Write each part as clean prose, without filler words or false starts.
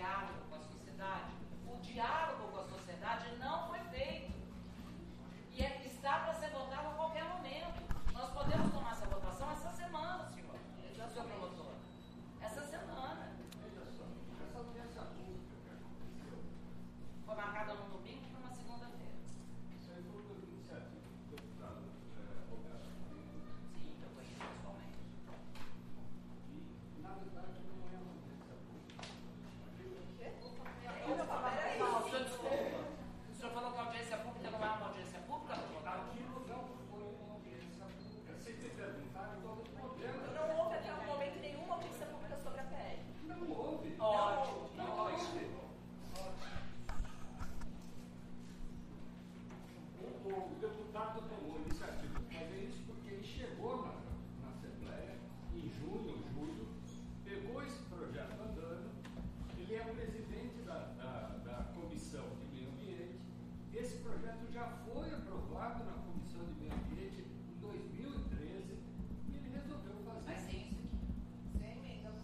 diálogo com a sociedade, o diálogo com a sociedade não foi feito. E está para ser votado a qualquer momento. Nós podemos tomar essa votação essa semana, senhor promotor. Essa semana. Veja só, essa audiência pública que aconteceu foi marcada no domingo para uma segunda-feira. Isso aí foi uma iniciativa do deputado Roberto. Sim, eu conheço pessoalmente. E, na verdade, não é uma audiência pública. O senhor falou que a audiência pública não é uma audiência pública, deputado? Aquilo não foi uma audiência pública. Se me perguntaram, eu estou respondendo. Não houve até o momento nenhuma audiência pública sobre a PL. Não houve. Ótimo. Não houve. O deputado tomou a iniciativa de fazer isso porque ele chegou na Assembleia em junho, julho, pegou esse projeto andando, ele é o presidente da Comissão de Meio Ambiente. Esse projeto já foi aprovado na Comissão de Meio Ambiente em 2013 e ele resolveu fazer. Mas tem isso aqui. Sem emenda.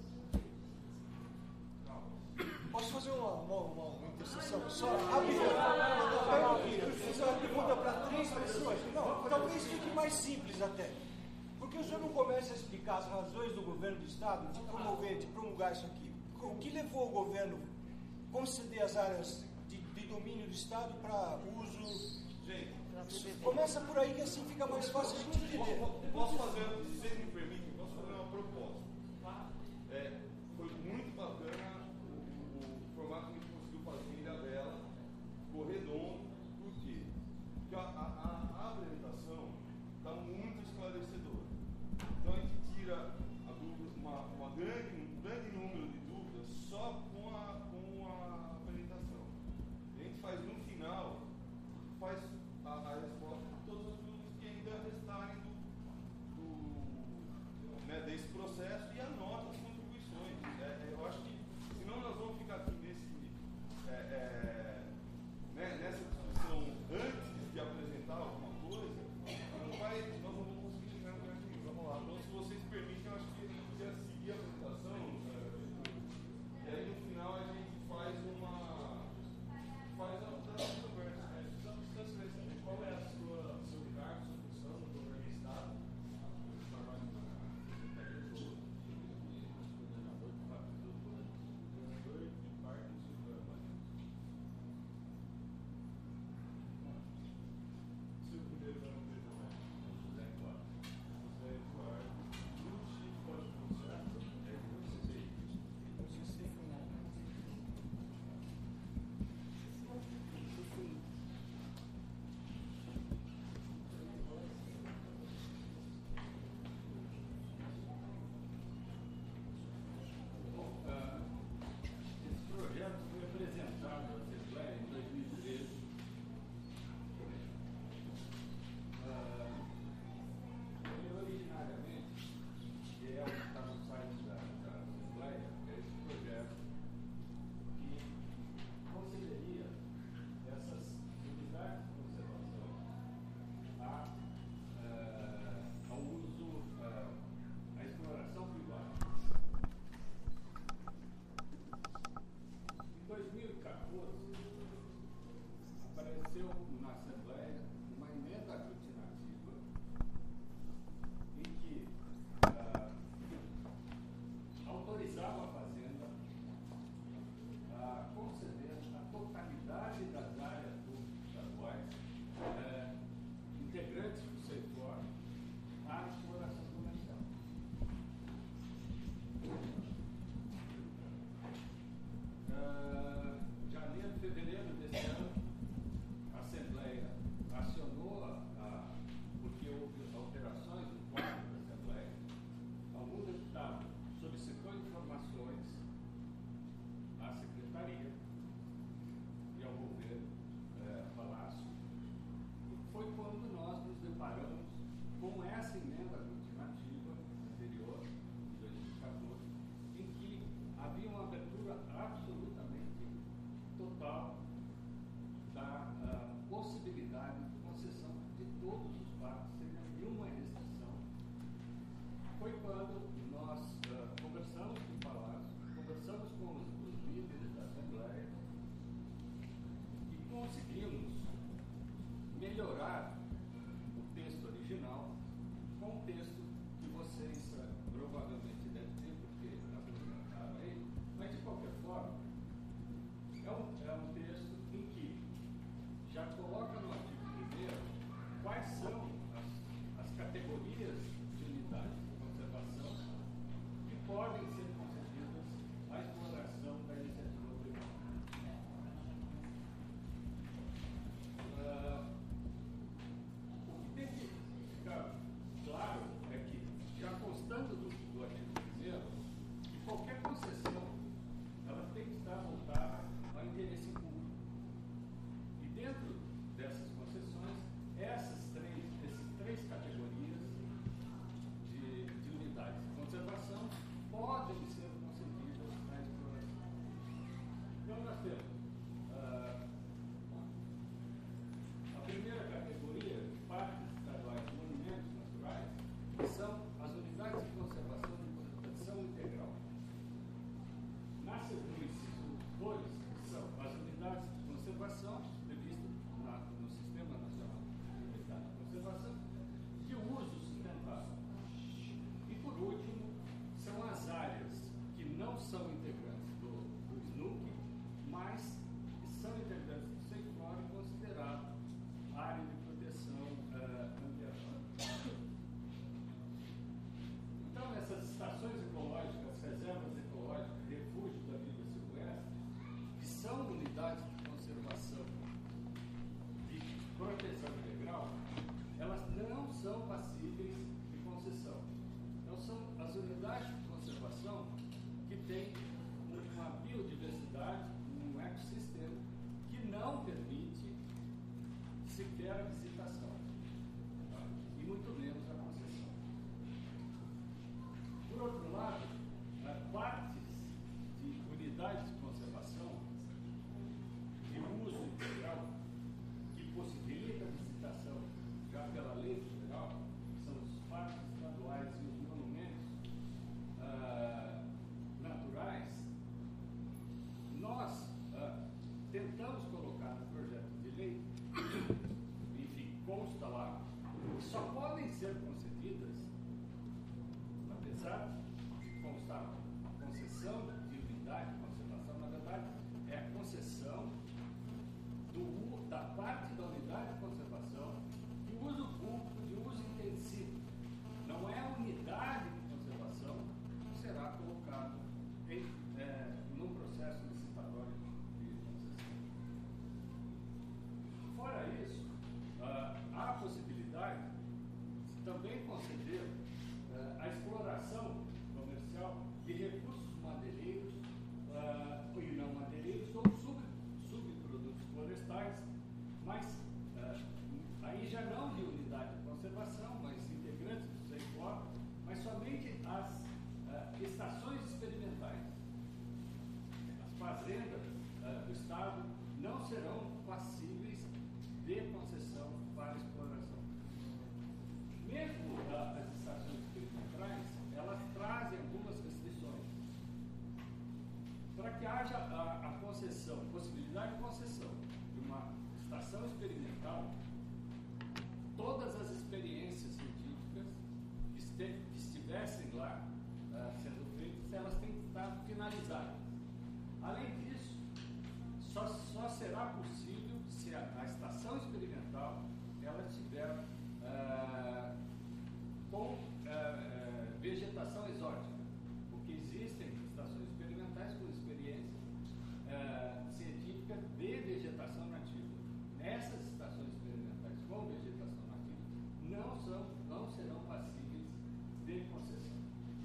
Posso fazer uma intercessão só? Rapidinho. Eu fiz uma pergunta para 3 pessoas. Não, talvez fique mais simples até. Porque o senhor não começa a explicar as razões do governo do Estado de promulgar isso aqui. O que levou o governo a conceder as áreas de domínio do Estado para uso? Gente, começa por aí que assim fica mais fácil a gente entender. Posso fazer, se vocês me permitem, posso fazer uma proposta. Foi muito bacana o formato que a gente conseguiu fazer em Ilhabela, ficou redondo, por quê? Porque a apresentação está muito esclarecedora. Então a gente tira a dúvida, um grande número de dúvidas só com a apresentação. A gente faz no final, faz a resposta de todas as dúvidas que ainda restarem desse processo e anota as contribuições. Eu acho que, senão nós vamos ficar aqui nessa discussão antes de apresentar alguma coisa, nós não vamos conseguir chegar no lugar nenhum. Vamos lá. Então, se vocês permitem, eu acho que a gente podia seguir a apresentação e aí no final a gente faz a conversa. Qual é o seu cargo, sua função no governo do Estado? Eu trabalho na Secretaria de Saúde, coordenador de coordenador de parques e trabalho. Seu primeiro nome dele é José Eduardo. José Eduardo. E o Chico pode pronunciar? Esse projeto foi apresentado à Assembleia em 2013. Ele originariamente, que é o que está no site da Assembleia, é esse projeto que concederia essas unidades de conservação ao uso, à exploração privada. Em 2014, apareceu na Assembleia uma emenda aglutinativa em que autorizava a Fazenda a conceder a totalidade das áreas públicas estaduais integrantes do setor à exploração comercial. Janeiro, fevereiro desse ano, a Assembleia acionou, porque houve alterações no quadro da Assembleia, algum deputado solicitou informações à Secretaria e ao governo Palácio. E foi quando nós nos deparamos com essa emenda aglutinativa anterior, de 2014, em que havia uma abertura absolutamente total forma, é um texto em que já coloca no artigo 1º quais são as categorias de unidades de conservação que podem ser concedidas à exploração da iniciativa privada. O que tem que ficar claro é que, já constando do artigo 1º, que qualquer concessão ela tem que estar voltada ao interesse público. E dentro dessas concessões, essas três categorias de unidades de conservação podem ser concedidas à exploração. Então, nós temos a primeira categoria, parques estaduais e monumentos naturais, que são as unidades de conservação de proteção integral. No inciso 2, são as unidades de conservação previstas no Sistema Nacional de Unidades de Conservação de uso sustentável. E, por último, são as áreas que não são integrantes do SNUC, mas que são integrantes do SEIFLOR e consideradas área de proteção ambiental. Então, essas estações ecológicas, reservas ecológicas, refúgios da vida silvestre, que são unidades de conservação de proteção integral, elas não são passíveis de concessão. Então, são as unidades de conservação que têm uma biodiversidade, um ecossistema que não permite sequer a visitação, tá? E muito menos a concessão. Por outro lado, partes de unidades de conservação de uso integral que possibilita a visitação já pela lei federal, que são os parques estaduais e os monumentos naturais, nós tentamos colocar no projeto de lei, enfim, consta lá, que só podem ser concedidas, apesar de constar a concessão de unidade de conservação, na verdade, é a concessão da parte da unidade de conservação de uso público, de uso intensivo. Não é a unidade de conservação que será colocada num processo licitatório de concessão. Fora isso, há a possibilidade de também conceder a exploração comercial de recursos madeireiros e não madeireiros ou subprodutos florestais, mas aí já não de unidade de conservação, mas integrantes do SEIFLOR, mas somente as estações experimentais. As fazendas do Estado não serão passíveis de concessão para exploração. Mesmo as estações experimentais, elas trazem algumas restrições. Para que haja a concessão, possibilidade de concessão de uma estação experimental, todas as experiências científicas que estivessem lá sendo feitas, elas têm que estar finalizadas. Além disso, só será possível se a estação experimental ela estiver com vegetação exótica, porque existem estações experimentais com experiência científica de vegetação nativa. Essas estações experimentais com vegetação nativa não serão passíveis de concessão.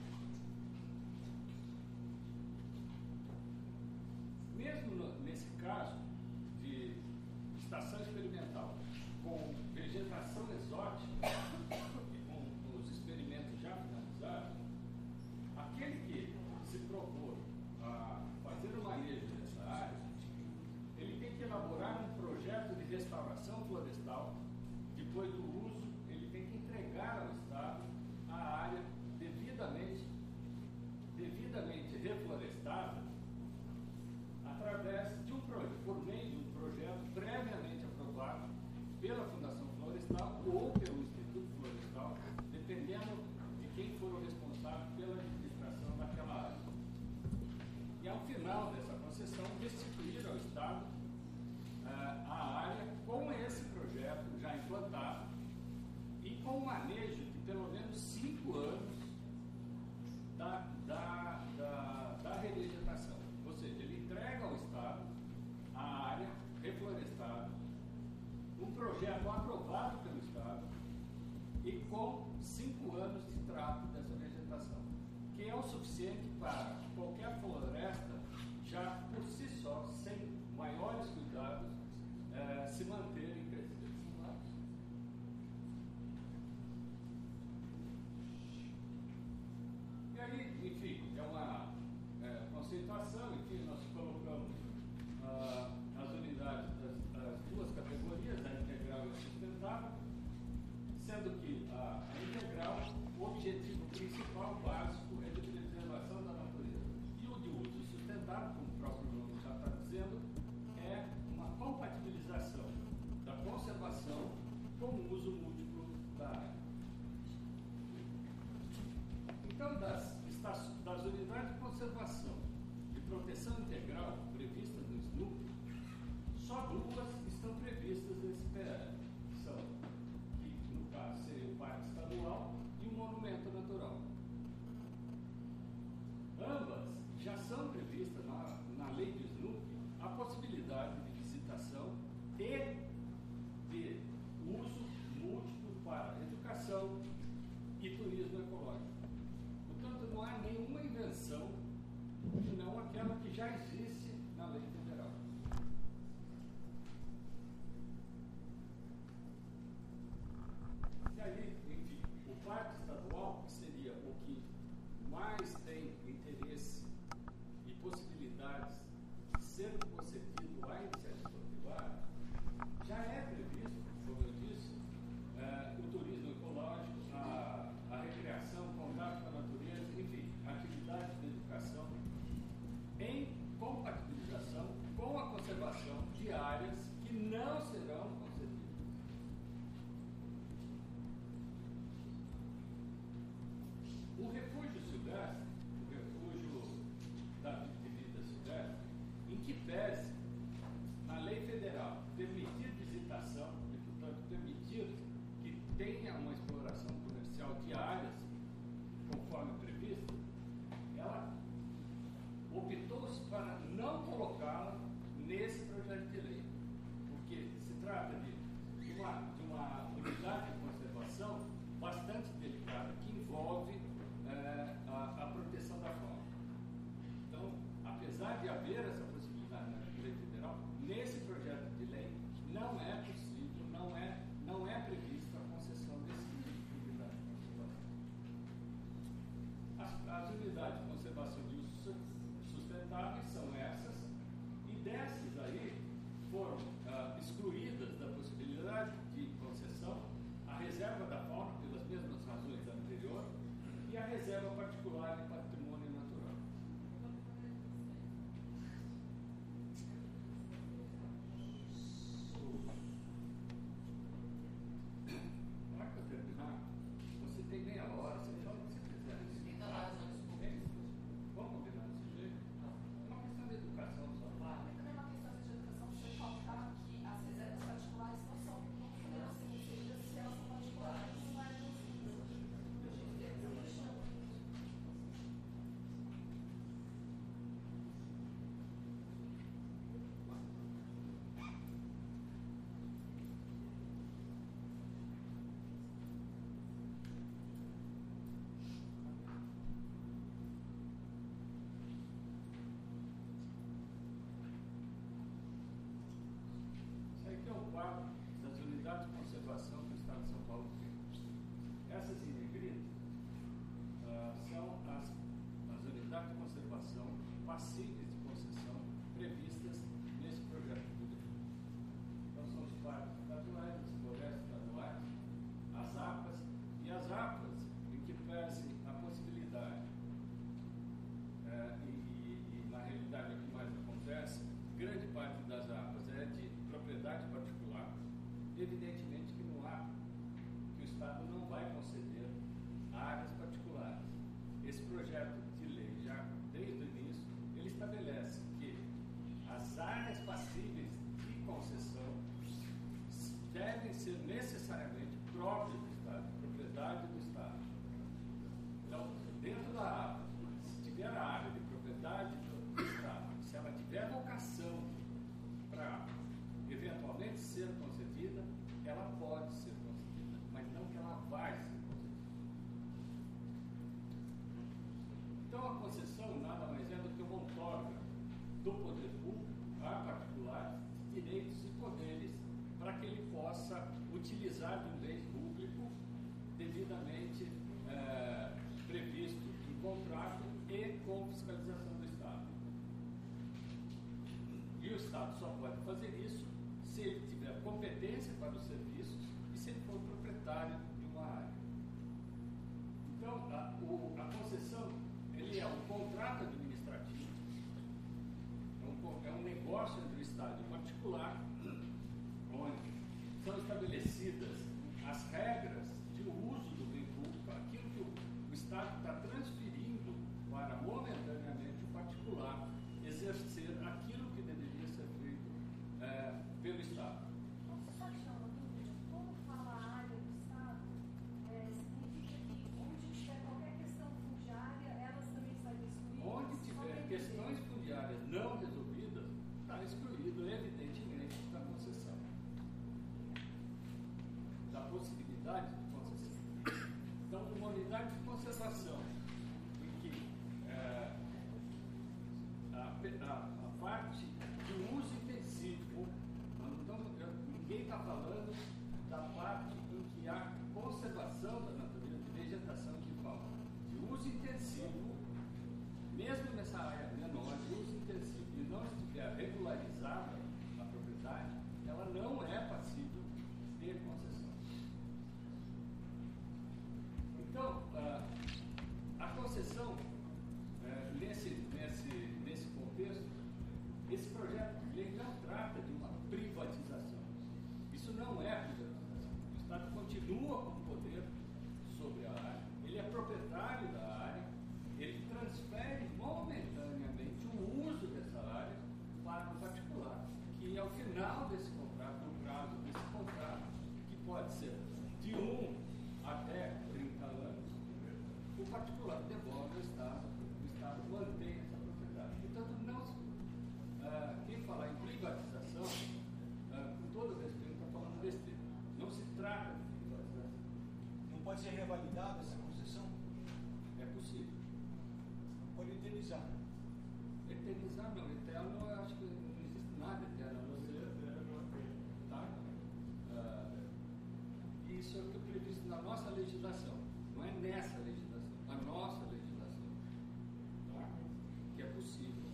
Mesmo nesse caso de estação experimental com vegetação exótica e com os experimentos já finalizados, aquele que se propor a fazer o manejo dessa área, ele tem que elaborar um projeto de restauração florestal. Depois do uso, ele tem que entregar ao Estado a área devidamente reflorestada através de por meio de um projeto previamente aprovado pela Fundação Florestal ou pelo Instituto Florestal, dependendo de quem for o responsável pela administração daquela área. E ao final dessa concessão, restituir ao Estado a área com esse projeto já implantado e com o manejo de pelo menos 5 anos da revegetação. Ou seja, ele entrega ao Estado a área reflorestada, um projeto aprovado pelo Estado e com 5 anos de trato dessa vegetação, que é o suficiente para qualquer floresta, já por si só, sem maiores cuidados, se manter em crescimento. E aí, enfim, é uma conceituação em que nós colocamos as unidades das duas categorias, a integral e a sustentável, sendo que a integral, o objetivo principal, básico, é de preservação da natureza. E o de uso sustentável, como o próprio nome já está dizendo, é uma compatibilização da conservação com o uso múltiplo da área. Então, das unidades de conservação e proteção integral previstas no SNUP, só 2 estão previstas nesse PL. São, que no caso seria o Parque Estadual e o Monumento Natural. Ambas já são previstas na lei do SNUP a possibilidade de visitação e de uso múltiplo para educação e turismo ecológico. Portanto, não há nenhuma invenção, senão aquela que já existe na lei federal. E aí, enfim, o Parque Estadual, que seria o que mais tem interesse e possibilidades de ser concedido à iniciativa privada, já é previsto, como eu disse, o turismo ecológico, a recreação, o contato com a natureza, enfim, atividades de educação, em compatibilização com a conservação de áreas que não serão concedidas. O refúgio silvestre, o refúgio de vida silvestre, em que pese, na lei federal, permitir visitação e, portanto, permitir que tenha uma exploração comercial de áreas conforme previsto, ela optou-se para não colocá-la nesse projeto de lei, porque se trata de uma unidade de conservação bastante delicada que envolve a proteção da fauna. Então, apesar de haver essa possibilidade na lei federal, nesse projeto de lei não é possível, não é prevista a concessão desse tipo de unidade de conservação. As unidades de conservação de uso sustentáveis são essas, e dessas aí foram excluídas da possibilidade de concessão a reserva da fauna, pelas mesmas razões da anterior, e a reserva particular de patrimônio natural. Para terminar, você tem meia hora, você fala o que você quiser. Então, desculpa. Vamos combinar desse jeito? É uma questão de educação só. Mas também é uma questão de educação, você colocar que as reservas particulares não são inseridas se elas são particulares, não é Isso aqui é o quadro das unidades de conservação que o Estado de São Paulo tem. Essas em negrito são as unidades de conservação passíveis de concessão previstas nesse projeto de lei. Então são os parques estaduais, as florestas estaduais, as APAs, e as APAs em que pese a possibilidade, e na realidade o que mais acontece, grande parte das APAs é de propriedade particular. Evidentemente que não há, que o Estado não vai conceder áreas particulares. Esse projeto de lei, já desde o início, ele está as áreas passíveis de concessão devem ser necessariamente próprias do Estado, propriedade do Estado. Então, dentro da área, se tiver a área de propriedade do Estado, se ela tiver vocação para eventualmente ser concedida, ela pode ser concedida, mas não que ela vai ser concedida. Então, a concessão nada mais é do que uma outorga do poder público a particulares direitos e poderes para que ele possa utilizar de um bem público devidamente previsto em contrato e com fiscalização do Estado. E o Estado só pode fazer isso se ele tiver competência para os serviços e se ele for proprietário de uma área. Então, a concessão ele é um contrato administrativo, é um negócio entre o Estado e o particular, onde são estabelecidas as regras de uso do bem público, aquilo que o Estado está transferindo para momentaneamente o particular exercer aquilo que deveria ser feito pelo Estado. Você pode dar uma dúvida? Como fala a área do Estado, significa que onde tiver qualquer questão fundiária, elas também estariam excluídas? Onde tiver questões fundiárias não resolvidas, está excluído, evidentemente, da concessão. Da possibilidade de concessão. Então, uma unidade de conservação em que a parte de uso intensivo, então, ninguém está falando da parte em que há conservação da natureza, de vegetação que fala de uso intensivo, mesmo nessa área menor de uso intensivo e não estiver regularizada a propriedade, ela não é passível de concessão. Então, a concessão, nesse contexto, esse projeto de lei não trata de uma privatização. Isso não é privatização. O Estado continua com poder sobre a área, ele é proprietário da área, ele transfere momentaneamente o uso dessa área para o particular, que ao final desse contrato, no prazo desse contrato, que pode ser de 1 até 30 anos, o particular devolve ao Estado, o Estado mantém essa propriedade. Portanto, quem falar em privatização, com todo respeito, está falando besteira. Não se trata de privatização. Não pode ser revalidada essa concessão? É possível. Pode eternizar. Eternizar não, eterno eu acho que não existe nada eterno, a não ser tá? Isso é o que é previsto na nossa legislação, não é nessa legislação, a nossa legislação, tá? Que é possível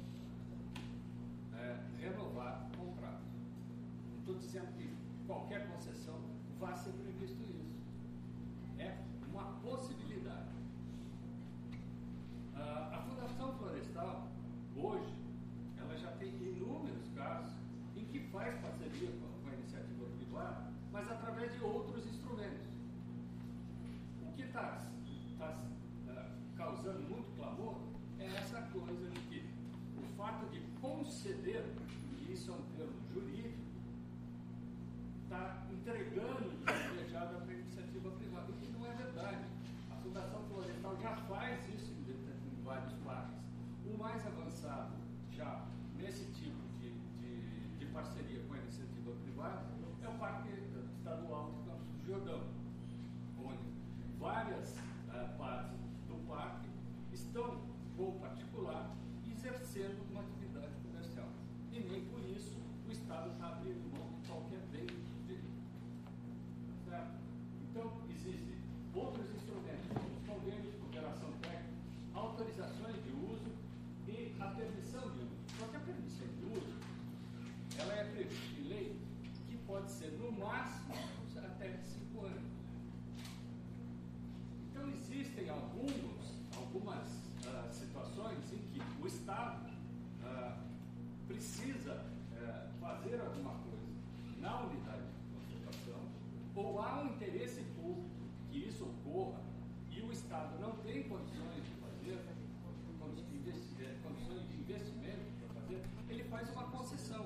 renovar o contrato. Não estou dizendo que qualquer concessão vai ser previsto isso. É uma possibilidade. A Fundação Florestal, hoje, ela já tem inúmeros casos em que faz parceria com a iniciativa privada, mas através de outros instrumentos. O que está causando muito clamor é essa coisa de que o fato de conceder, e isso é um termo jurídico, está entregando de desejada para a iniciativa privada, o que não é verdade. A Fundação Florestal já faz isso em vários parques. O mais avançado já nesse tipo de parceria com a iniciativa privada é o Parque Estadual de Campos do Jordão, onde várias partes do parque estão com o particular exercendo uma atividade comercial. E nem por isso o Estado está abrindo mão de qualquer bem dele. Certo? Então, existem outros instrumentos, como os convênios de cooperação técnica, autorizações de uso e a permissão de uso. Só que a permissão de uso, ela é prevista em lei que pode ser, no máximo, até 5 anos. Então, existem algumas situações em que o Estado precisa fazer alguma coisa na unidade de conservação, ou há um interesse público que isso ocorra e o Estado não tem condições de fazer, condições de investimento para fazer, ele faz uma concessão.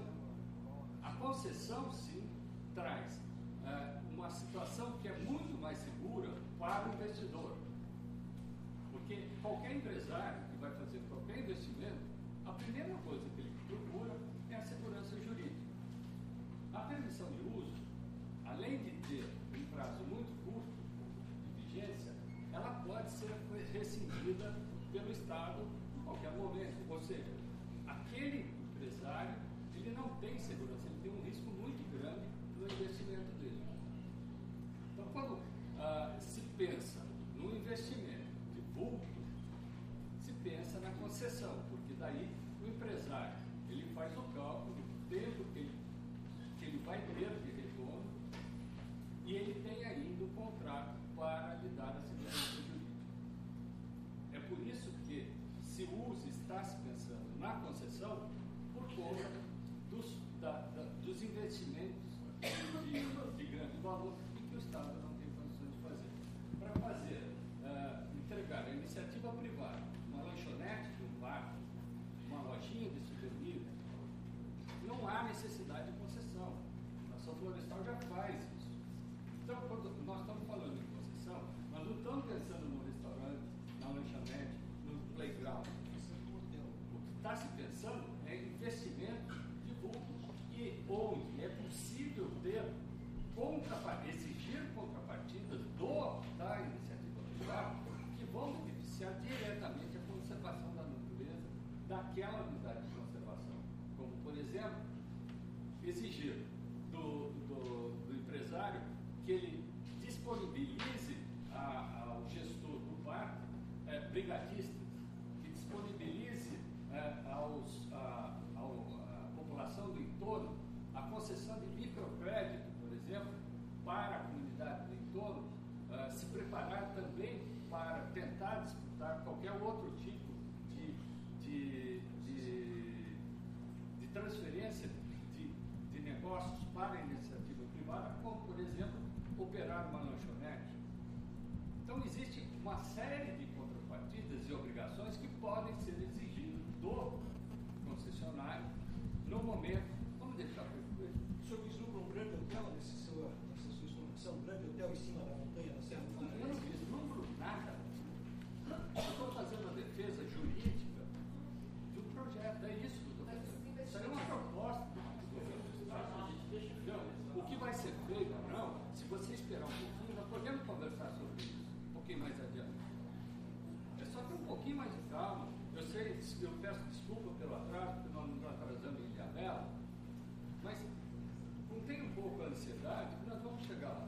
concessão, sim, traz uma situação que é muito mais segura para o investidor. Porque qualquer empresário que vai fazer qualquer investimento, a primeira coisa que ele procura é a segurança jurídica. A permissão de uso, além de ter um prazo muito curto de vigência, ela pode ser rescindida pelo Estado em qualquer momento. Ou seja, aquele empresário, ele não tem segurança, ele tem um risco muito grande no investimento dele. Então, quando se pensa no investimento de vulto, se pensa na concessão, porque daí o empresário, ele faz o cálculo do tempo que ele vai ter de retorno e ele tem ainda o contrato para lhe dar a segurança jurídica. É por isso que se usa, está se pensando na concessão por conta dos investimentos de grande valor e que o Estado não tem condições de fazer. Para fazer, entregar a iniciativa privada, uma lanchonete de um bar, uma lojinha de souvenir, não há necessidade de concessão. A ação florestal já faz isso. Então, quando nós estamos falando em concessão, nós não estamos pensando no restaurante, na lanchonete, no playground. O que está se pensando é investimento de vulto e onde é possível exigir contrapartidas da iniciativa privada que vão beneficiar diretamente a conservação da natureza daquela unidade de conservação. Como, por exemplo, exigir do empresário que ele disponibilize ao gestor do parque brigadistas, que disponibilize à população do entorno a concessão de microcrédito, por exemplo, para a comunidade do entorno, se preparar também para tentar disputar qualquer outro tipo de transferência de negócios para a iniciativa privada, como, por exemplo, operar uma lanchonete. Então, existe uma série de contrapartidas e obrigações que podem ser exigidas do concessionário no momento. Vamos deixar para O senhor vislumbra um grande hotel nessa sua explanação, um grande hotel em cima da montanha, na Serra do Eu não Maranhão? vislumbro nada. Eu estou fazendo a defesa jurídica do projeto. É isso que eu estou fazendo. Isso aí é uma proposta do governo do Estado. Então, o que vai ser feito ou não, se você esperar um pouquinho, nós podemos conversar sobre isso um pouquinho mais adiante. É só ter um pouquinho mais de calma. Eu sei, eu peço desculpa pelo atraso, porque nós não estamos atrasando em Ilhabela, mas contém um pouco a ansiedade que nós vamos chegar lá.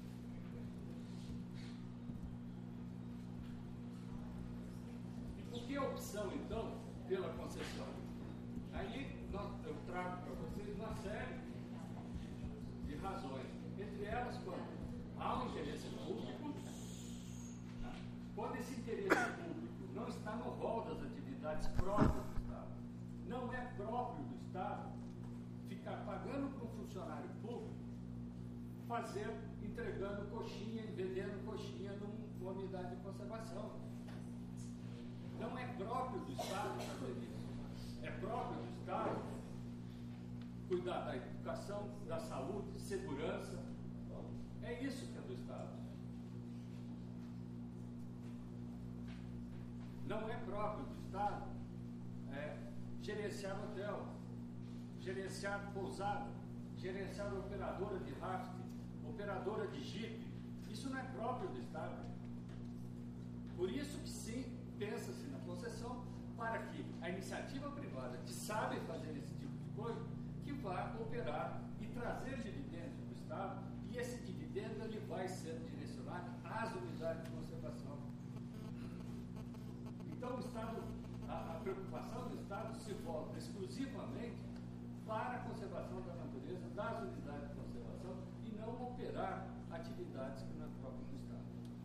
E por que a opção, então, pela concessão? Aí eu trago para vocês uma série de razões. Entre elas, quando há um interesse público, quando esse interesse público não está no rol das atividades próprias do Estado, não é próprio do Estado ficar pagando para um funcionário público entregando coxinha e vendendo coxinha numa unidade de conservação. Não é próprio do Estado fazer isso. É próprio do Estado cuidar da educação, da saúde, segurança. É isso que é do Estado. Não é próprio do Estado gerenciar hotel, gerenciar pousada, gerenciar operadora de rafting, operadora de jipe. Isso não é próprio do Estado. Por isso que sim, pensa-se na concessão para que a iniciativa privada que sabe fazer esse tipo de coisa, que vá operar e trazer dividendos para o Estado, e esse dividendo ele vai ser direcionado às unidades de conservação. Então o Estado, a preocupação do Estado se volta exclusivamente para a conservação da natureza, das unidades de conservação, e não operar atividades que não é próprio do Estado.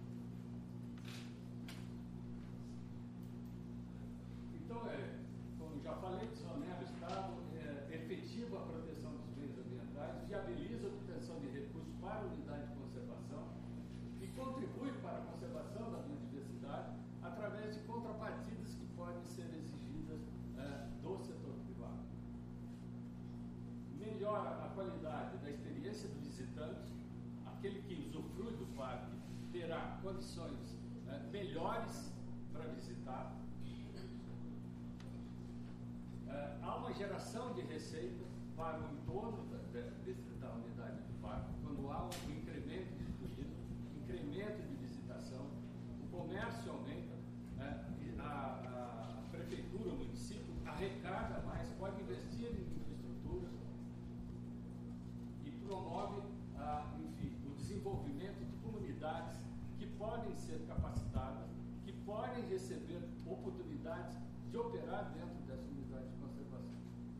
Então, como já falei, desonera o Estado, efetiva a proteção dos bens ambientais, viabiliza a obtenção de recursos para a unidade de conservação e contribui para a conservação da biodiversidade através de contrapartidas que podem ser exigidas do setor privado. Melhora a qualidade da experiência do visitante. Aquele que usufrui do parque terá condições melhores para visitar. Há uma geração de receita para o entorno da unidade do parque, quando há um incremento de turismo, incremento de visitação, o comércio aumenta, a prefeitura, o município arrecada mais, pode investir em infraestrutura e promove, o desenvolvimento de comunidades que podem ser capacitadas, que podem receber oportunidades de operar dentro dessa unidade de conservação.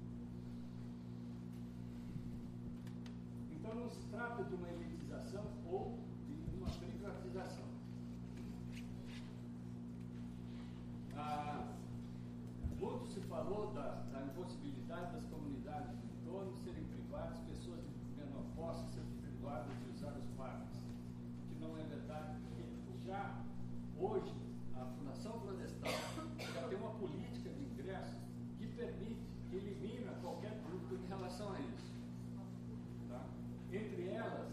Então não se trata de uma elitização ou de uma privatização. Muito se falou da impossibilidade das comunidades do entorno serem privadas, pessoas de menor posse serem privadas de usar os parques, que não é verdade, porque já hoje a Fundação Florestal já tem uma política de ingressos que permite, que elimina qualquer dúvida em relação a isso. Tá? Entre elas,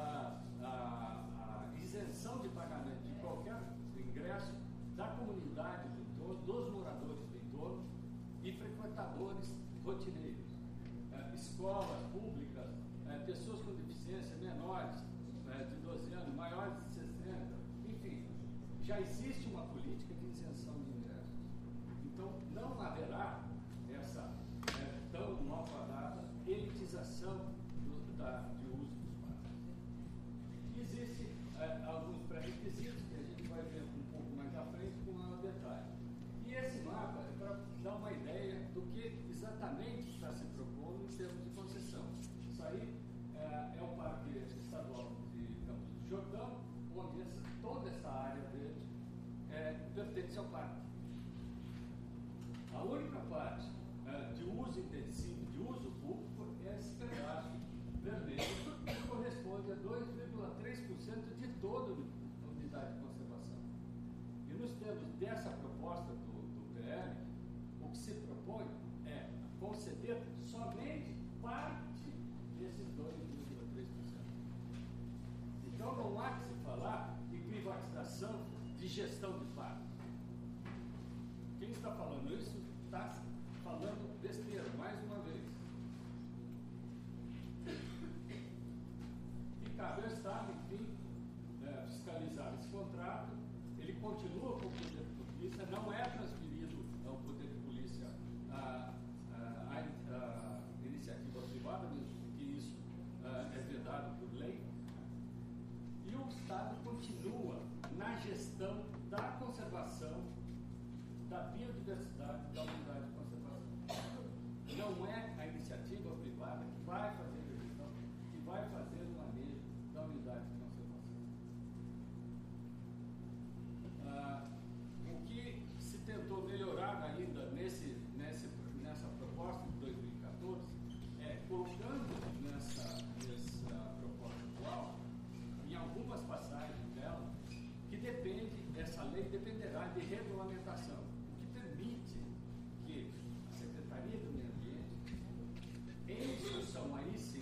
a isenção de pagamento de qualquer ingresso da comunidade do entorno, dos moradores do entorno e frequentadores rotineiros. Escolas públicas, pessoas com deficiência, menores de 12 anos, maiores de 60, enfim, já existe uma política de isenção de ingressos. Então, não haverá essa tão mal falada elitização de uso dos parques. Existem alguns pré-requisitos que a gente vai ver um pouco mais à frente com maior detalhe. E esse mapa é para dar uma ideia do que exatamente está se propondo em termos de concessão. Isso aí é o Parque Estadual de Campos do Jordão, onde toda essa área verde pertence ao parque. A única parte de uso intensivo, de uso público, é esse pedaço vermelho, que corresponde a 2,3% de toda a unidade de conservação. E nos termos dessa proposta do PL, o que se propõe é conceder somente parte desses 2,3%. Então não há que se falar em privatização de gestão de parque. Quem está falando isso está falando besteira, mais uma vez. E cabe ao Estado, enfim, fiscalizar esse contrato. Ele continua com o poder de polícia, não é transferido ao poder de polícia a iniciativa privada, mesmo que isso é vedado por lei. E o Estado continua na gestão da conservação da biodiversidade da unidade de conservação. Não é a iniciativa privada que vai fazer a gestão, que vai fazer o manejo da unidade de conservação. O que se tentou melhorar ainda nessa proposta de 2014 é colocando nessa proposta atual, em algumas passagens dela, que essa lei dependerá de regulamentação, o que permite que a Secretaria do Meio Ambiente, em discussão aí sim,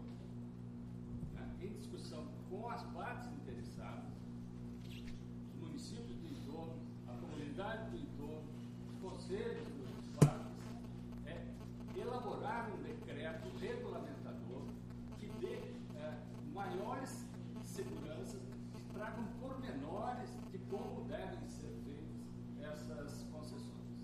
em discussão com as partes interessadas, os municípios do entorno, a comunidade do entorno, os conselhos dos parques, elaborar um decreto regulamentador que dê maiores seguranças, que tragam pormenores de como devem ser feitas essas concessões.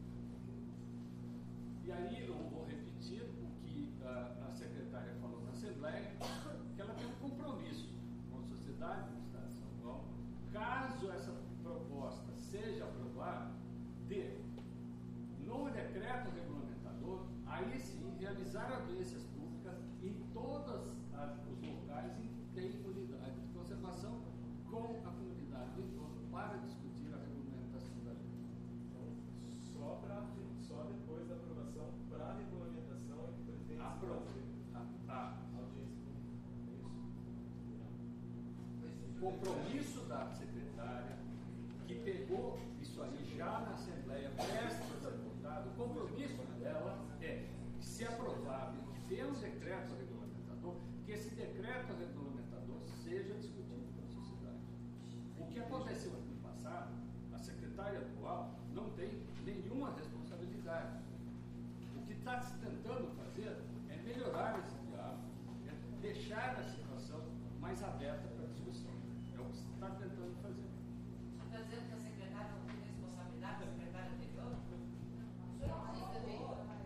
E aí eu vou repetir o que a secretária falou na Assembleia, que ela tem um compromisso com a sociedade do Estado de São Paulo, caso essa proposta seja aprovada, de, no decreto regulamentador, aí sim realizar audiências públicas em todos os locais em que tem unidade de conservação com a comunidade do entorno para discutir a regulamentação da lei. Então, só depois da aprovação para a regulamentação é que pretende audiência pública. O compromisso da secretária, que pegou isso aí já na Assembleia, prestes a ser votado, o compromisso dela é que, se aprovado, que ter um decreto regulamentador, que esse decreto regulamentador seja discutido pela sociedade. O que aconteceu aqui no passado, a secretária atual não tem nenhuma responsabilidade. O que está se tentando fazer é melhorar esse diálogo, é deixar a situação mais aberta para a discussão. É o que se está tentando fazer. Você está dizendo que a secretária não tem responsabilidade da secretária anterior? O senhor não tem também?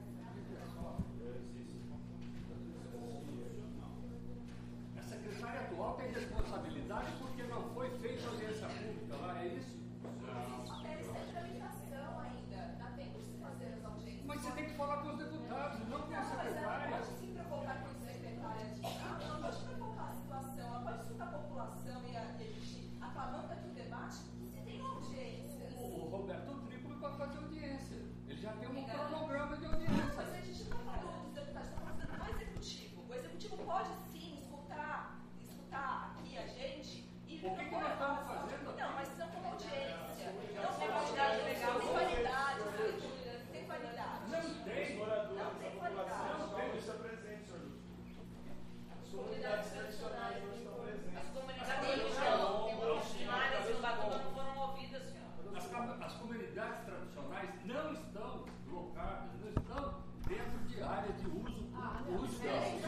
A secretária atual tem responsabilidade porque não foi feita audiência pública lá, é isso? Até eles têm tramitação ainda. Dá tempo de se fazer as audiências. Mas você tem que falar com os deputados, não com a Mas ela secretária. pode sim provocar com a secretária de ela pode provocar a situação, ela pode escutar a população e a gente acabando aqui o debate, se tem audiências. O Roberto Triplo vai fazer audiência. Ele já tem um cronograma de audiência. Mas a gente não falou dos deputados, estamos falando do executivo. O executivo pode sim escutar aqui a gente e O que nós estamos fazendo aqui? Não, mas não como audiência. Não tem qualidade legal. Tem qualidade, tem qualidade. Não tem. Não tem qualidade. Não tem, isso é presente, senhor Lúcio. As comunidades tradicionais não estão presentes. As comunidades originárias de Ubatuba não foram ouvidas, senhor. As comunidades tradicionais não estão locadas, não estão dentro de área de uso público. Uso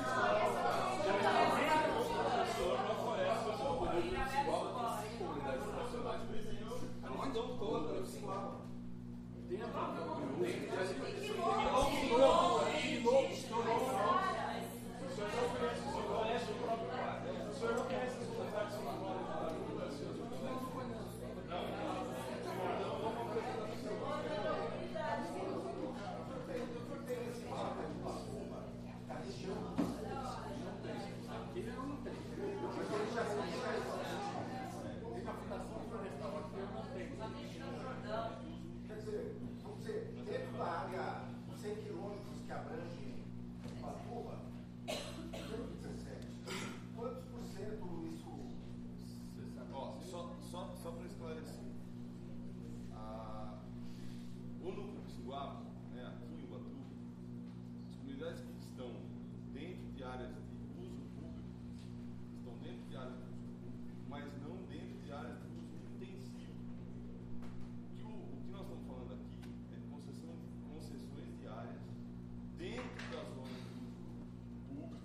não estão todas igual. O senhor não conhece as comunidades que moram lá? Quer dizer, vamos dizer, dentro da área dos 100 quilômetros que abrange Ubatuba, em 2017, quantos por cento isso? Só para esclarecer, o núcleo Psinguaba, né, aqui em Ubatuba, as comunidades que estão dentro de áreas de uso público, estão dentro de áreas de uso público, mas não dentro de áreas de uso intensivo. O que nós estamos falando aqui é concessões de áreas dentro da zona de uso público,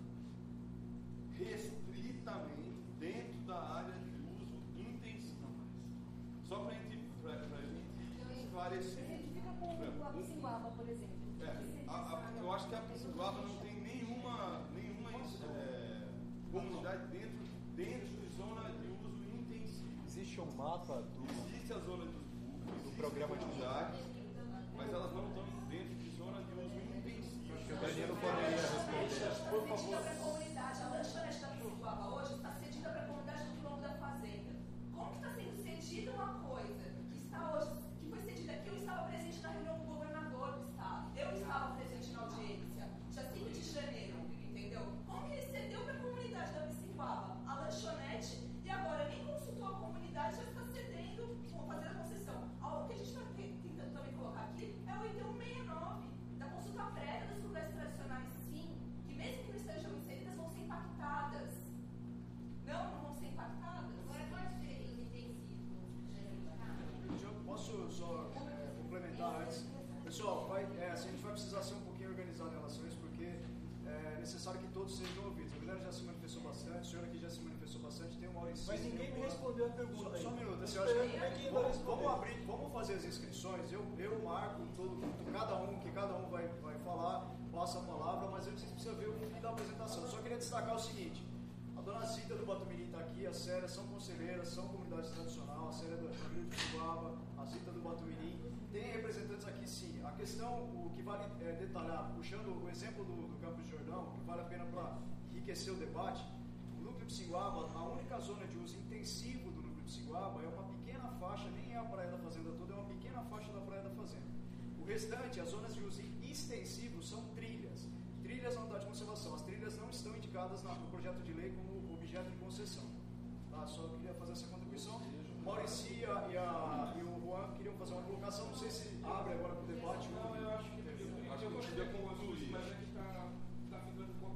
restritamente dentro da área de uso intensivo. Só para a gente esclarecer. Fica com a Psinguaba, por exemplo. Eu acho que a Psinguaba não tem nenhuma comunidade dentro de zona de uso intensivo. Existe um mapa Existe a zona de uso público, do programa de comunidades, mas elas não estão dentro de zona de uso intensivo. Acho que o Danilo poderia responder. Por favor. Para a comunidade, a lanchonete da Psinguaba hoje está cedida para a comunidade do Quilombo da Fazenda. Como que está sendo cedida uma coisa que está hoje, que foi cedida aqui? Eu estava presente na reunião com o governador do estado. Eu estava presente na audiência, dia 5 de janeiro, entendeu? Como que ele cedeu para a comunidade da Psinguaba a lanchonete e agora nem consultou a comunidade, já está cedendo, fazendo a concessão. O que a gente está tentando também colocar aqui é o item 169 da consulta prévia das comunidades tradicionais, sim, que mesmo que não estejam inseridas, vão ser impactadas. Não vão ser impactadas. Agora pode ser intensivo. Eu posso só complementar antes? Pessoal, a gente vai precisar ser um pouquinho organizado em relação a isso, porque é necessário que todos sejam ouvidos. A Guilherme já se manifestou bastante, o senhor aqui já se manifestou bastante, tem uma hora em cima. Mas ninguém me respondeu a pergunta. Só um minuto, assim, vamos fazer as inscrições. Eu marco cada um vai falar, passa a palavra, mas antes precisa ver o fim da apresentação. Eu só queria destacar o seguinte: a dona Zita do Batumirim está aqui, a Célia são conselheiras, são comunidades tradicionais, a Célia do Rio de Psinguaba, a Zita do Batumirim. Tem representantes aqui sim. A questão, o que vale detalhar, puxando o exemplo do Campos de Jordão, que vale a pena para enriquecer o debate, o núcleo Psinguaba, a única zona de uso intensivo do núcleo Psinguaba é uma pequena faixa, nem é a Praia da Fazenda toda, é uma pequena faixa da Praia da Fazenda. O restante, as zonas de uso extensivo são trilhas. Trilhas na unidade de conservação. As trilhas não estão indicadas no projeto de lei como objeto de concessão. Tá? Só queria fazer essa contribuição. Maurici e o Juan queriam fazer uma colocação, não sei se abre agora para o debate. Não, eu acho que podia concluir. Mas a gente está ficando com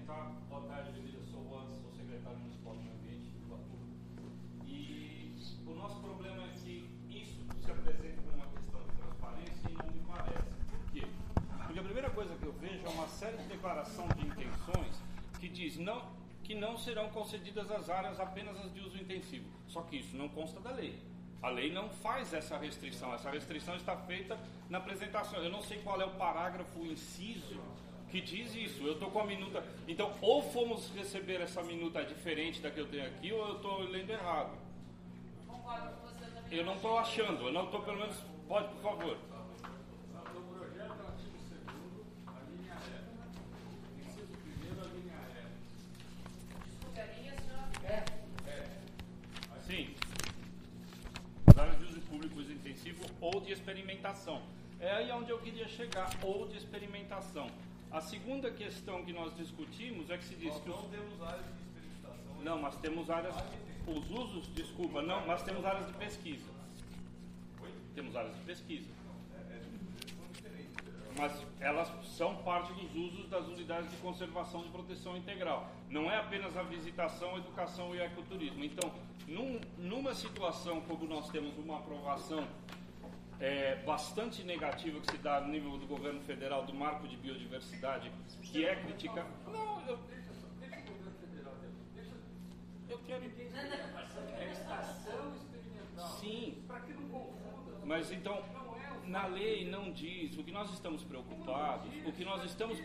cumprimentar. Boa tarde, Emílio. Eu sou o Anderson, sou secretário municipal do Meio Ambiente do Ubatuba. E o nosso problema é que isso se apresenta como uma questão de transparência e não me parece. Por quê? Porque a primeira coisa que eu vejo é uma série de declaração de intenções que diz que não serão concedidas as áreas apenas as de uso intensivo. Só que isso não consta da lei. A lei não faz essa restrição está feita na apresentação. Eu não sei qual é o parágrafo, o inciso que diz isso. Eu estou com a minuta. Então, ou fomos receber essa minuta diferente da que eu tenho aqui, ou eu estou lendo errado. Concordo com você também. Eu não estou achando, eu não estou, pelo menos. Pode, por favor. No projeto, artigo 2º, a linha E. Inciso 1º, a linha E. Desculpe, a linha, senhora. Sim. As áreas de uso público uso intensivo ou de experimentação. É aí onde eu queria chegar, ou de experimentação. A segunda questão que nós discutimos é que se diz que Nós não temos áreas de experimentação. Não, mas temos áreas... Os usos, desculpa, não, mas temos áreas de pesquisa. Temos áreas de pesquisa. São diferentes. Mas elas são parte dos usos das unidades de conservação e proteção integral. Não é apenas a visitação, a educação e o ecoturismo. Então, numa situação como nós temos uma aprovação bastante negativa que se dá no nível do governo federal do marco de biodiversidade, que é criticar... Não, Deixa o governo federal dele. eu quero... É estação experimental. Sim. Para que não confunda. Mas então, na lei não diz. O que nós estamos preocupados, o que nós estamos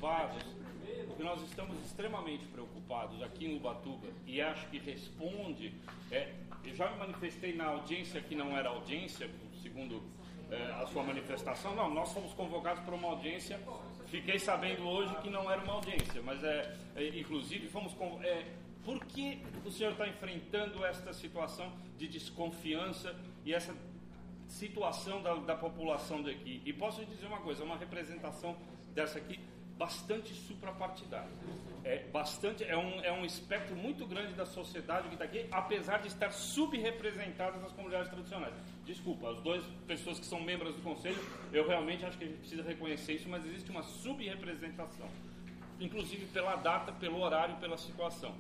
extremamente preocupados aqui em Ubatuba, e acho que responde, eu já me manifestei na audiência que não era audiência, segundo a sua manifestação. Não, nós fomos convocados para uma audiência, fiquei sabendo hoje que não era uma audiência, mas inclusive fomos por que o senhor está enfrentando esta situação de desconfiança e essa situação da população daqui? E posso lhe dizer uma coisa, uma representação dessa aqui bastante suprapartidária. É um espectro muito grande da sociedade que está aqui, apesar de estar subrepresentadas nas comunidades tradicionais. Desculpa, as duas pessoas que são membros do Conselho, eu realmente acho que a gente precisa reconhecer isso, mas existe uma subrepresentação, inclusive pela data, pelo horário, pela situação.